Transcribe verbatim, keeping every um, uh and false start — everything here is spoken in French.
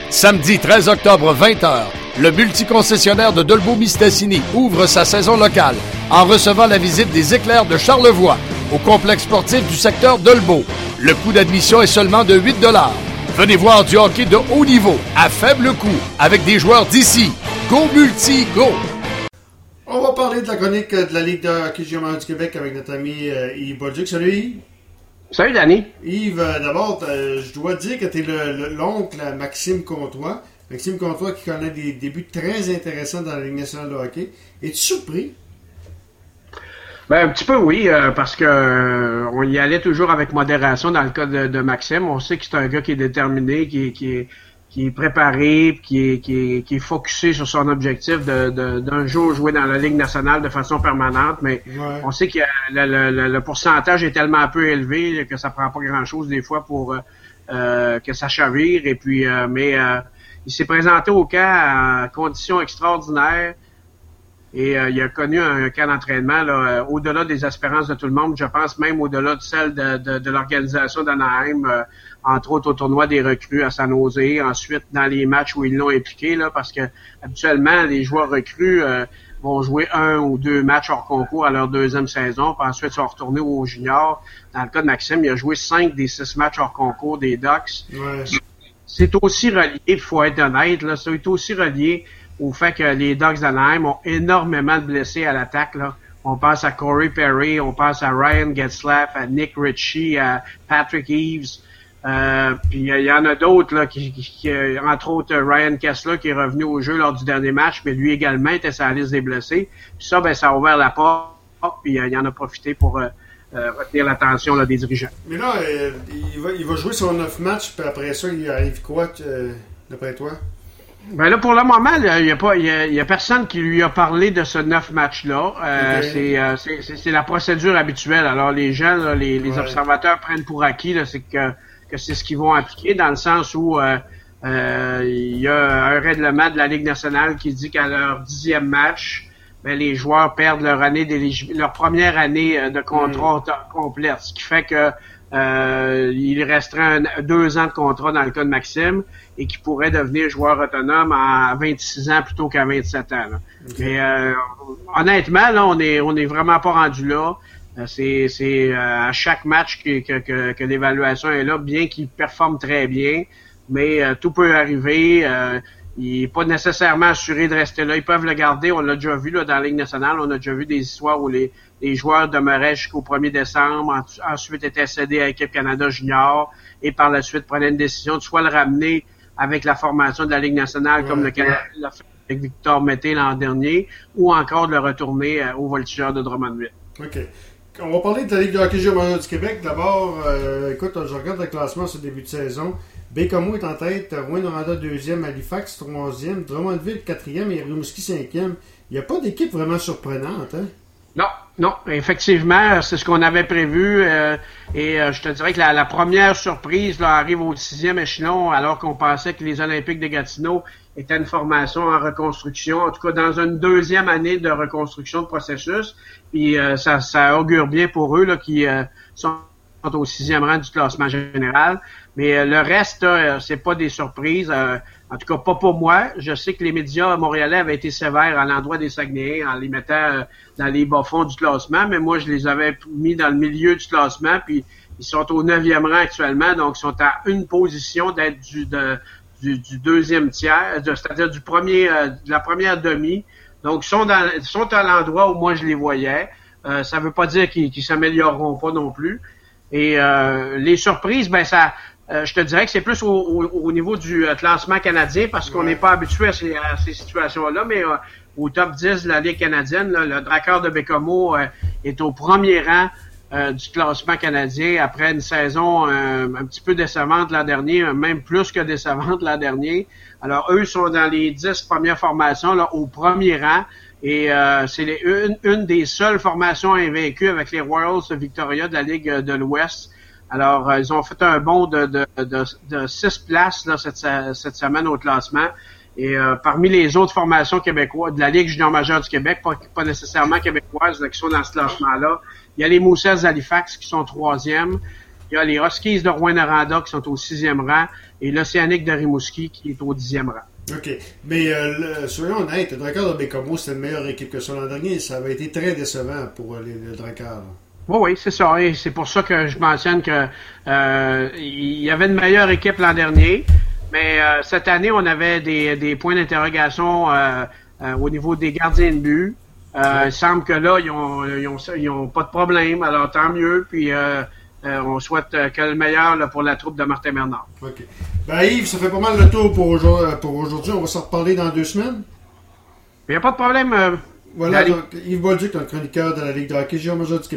Samedi treize octobre, vingt heures, le multiconcessionnaire de Dolbeau-Mistassini ouvre sa saison locale en recevant la visite des Éclairs de Charlevoix au complexe sportif du secteur Dolbeau. Le coût d'admission est seulement de huit dollars. Venez voir du hockey de haut niveau, à faible coût, avec des joueurs d'ici. Go Multi, go! On va parler de la chronique de la Ligue de hockey junior du Québec avec notre ami euh, Yves Bolduc. Salut Yves! Salut Danny! Yves, euh, d'abord, euh, je dois dire que tu es le, le, l'oncle à Maxime Comtois. Maxime Comtois qui connaît des débuts très intéressants dans la Ligue nationale de hockey. Es-tu surpris? Ben, un petit peu oui, euh, parce que euh, on y allait toujours avec modération dans le cas de, de Maxime. On sait que c'est un gars qui est déterminé, qui est, qui est, qui est préparé, qui est, qui est, qui est focusé sur son objectif de, de, d'un jour jouer dans la Ligue nationale de façon permanente. Mais ouais. On sait que le, le, le pourcentage est tellement peu élevé que ça prend pas grand-chose des fois pour euh, que ça chavire. Et puis, euh, mais euh, il s'est présenté au camp à conditions extraordinaires. Et euh, il a connu un, un camp d'entraînement là, euh, au-delà des espérances de tout le monde, je pense même au-delà de celle de, de, de l'organisation d'Anaheim, euh, entre autres au tournoi des recrues à San Jose, ensuite dans les matchs où ils l'ont impliqué, là, parce que habituellement les joueurs recrues euh, vont jouer un ou deux matchs hors concours à leur deuxième saison, puis ensuite sont retournés aux juniors. Dans le cas de Maxime, il a joué cinq des six matchs hors concours des Ducks. Ouais. C'est aussi relié, il faut être honnête, là, c'est aussi relié au fait que les Ducks d'Anaheim ont énormément de blessés à l'attaque. Là. On pense à Corey Perry, on pense à Ryan Getzlaf, à Nick Ritchie, à Patrick Eves. Euh, puis il y en a d'autres, là, qui, qui, qui, entre autres Ryan Kessler qui est revenu au jeu lors du dernier match, mais lui également était sur la liste des blessés. Puis ça, ben ça a ouvert la porte, puis euh, il en a profité pour euh, euh, retenir l'attention là, des dirigeants. Mais là, euh, il, va, il va jouer son neuf matchs, puis après ça, il arrive quoi, euh, d'après toi? Ben là, pour le moment, il y a pas, il y a, y a personne qui lui a parlé de ce neuf match-là. Euh, okay. c'est, euh, c'est, c'est, c'est la procédure habituelle. Alors, les gens, là, les, les ouais. observateurs prennent pour acquis, là, c'est que, que c'est ce qu'ils vont appliquer, dans le sens où euh, euh, il y a un règlement de la Ligue nationale qui dit qu'à leur dixième match, ben, les joueurs perdent leur année d'éligibilité, leur première année de contrat mm. complète, ce qui fait que Euh, il resterait un, deux ans de contrat dans le cas de Maxime et qui pourrait devenir joueur autonome à vingt-six ans plutôt qu'à vingt-sept ans. Là. Okay. Mais euh, honnêtement, là, on est on est vraiment pas rendu là. C'est c'est euh, à chaque match que, que, que, que l'évaluation est là, bien qu'il performe très bien, mais euh, tout peut arriver. Euh, il n'est pas nécessairement assuré de rester là. Ils peuvent le garder. On l'a déjà vu là, dans la Ligue nationale. On a déjà vu des histoires où les, les joueurs demeuraient jusqu'au premier décembre, en, ensuite étaient cédés à l'équipe Canada Junior et par la suite prenaient une décision de soit le ramener avec la formation de la Ligue nationale, ouais, comme le Canada l'a fait avec Victor Mété l'an dernier, ou encore de le retourner euh, au Voltigeurs de Drummondville. OK. On va parler de la Ligue de hockey junior du Québec. D'abord, euh, écoute, je regarde le classement sur le début de saison. Bécomo est en tête, Rouyn-Noranda deuxième, Halifax troisième, Drummondville quatrième et Rimouski cinquième. Il n'y a pas d'équipe vraiment surprenante, hein? Non, non, effectivement, c'est ce qu'on avait prévu. Euh, et euh, je te dirais que la, la première surprise là, arrive au sixième échelon, alors qu'on pensait que les Olympiques de Gatineau étaient une formation en reconstruction, en tout cas dans une deuxième année de reconstruction de processus. Puis euh, ça, ça augure bien pour eux là, qui euh, sont au sixième rang du classement général. Mais euh, le reste, euh, c'est pas des surprises. Euh, en tout cas, pas pour moi. Je sais que les médias montréalais avaient été sévères à l'endroit des Saguenayens en les mettant euh, dans les bas-fonds du classement, mais moi, je les avais mis dans le milieu du classement, puis ils sont au neuvième rang actuellement, donc ils sont à une position d'être du, de, du, du deuxième tiers, de, c'est-à-dire du premier, euh, de la première demi. Donc, ils sont, dans, ils sont à l'endroit où moi, je les voyais. Euh, ça veut pas dire qu'ils, qu'ils s'amélioreront pas non plus. Et euh, les surprises, ben ça... Euh, je te dirais que c'est plus au, au, au niveau du euh, classement canadien parce qu'on n'est pas habitué à ces, à ces situations-là, mais euh, au top dix de la Ligue canadienne, là, le Drakkar de Bécomo euh, est au premier rang euh, du classement canadien après une saison euh, un petit peu décevante l'an dernier, même plus que décevante l'an dernier. Alors, eux sont dans les dix premières formations là, au premier rang. Et euh, c'est les, une, une des seules formations invaincues avec les Royals de Victoria de la Ligue de l'Ouest. Alors, euh, ils ont fait un bond de, de, de, de six places là, cette, cette semaine au classement. Et euh, parmi les autres formations québécoises de la Ligue junior majeure du Québec, pas, pas nécessairement québécoises, là, qui sont dans ce classement-là, il y a les Moussets d'Halifax qui sont troisième. Il y a les Huskies de Rouyn-Noranda qui sont au sixième rang. et l'Océanique de Rimouski qui est au dixième rang. OK. Mais euh, le, soyons honnêtes, le Drakkar de Baie-Comeau, c'était une meilleure équipe que ça l'an dernier. Ça avait été très décevant pour les, le Drakkar. Oui, oui, c'est ça. Et c'est pour ça que je mentionne que euh, il y avait une meilleure équipe l'an dernier. Mais euh, cette année, on avait des, des points d'interrogation euh, euh, au niveau des gardiens de but. Euh, il semble que là, ils ont, ils ont, ils ont pas de problème, alors tant mieux. Puis euh, euh, on souhaite que le meilleur là, pour la troupe de Martin Bernard. OK. Ben Yves, ça fait pas mal le tour pour aujourd'hui. Pour aujourd'hui. On va s'en reparler dans deux semaines. Il n'y a pas de problème. Euh, voilà, donc Yves Bolduc, le chroniqueur de la Ligue de hockey junior major du Québec.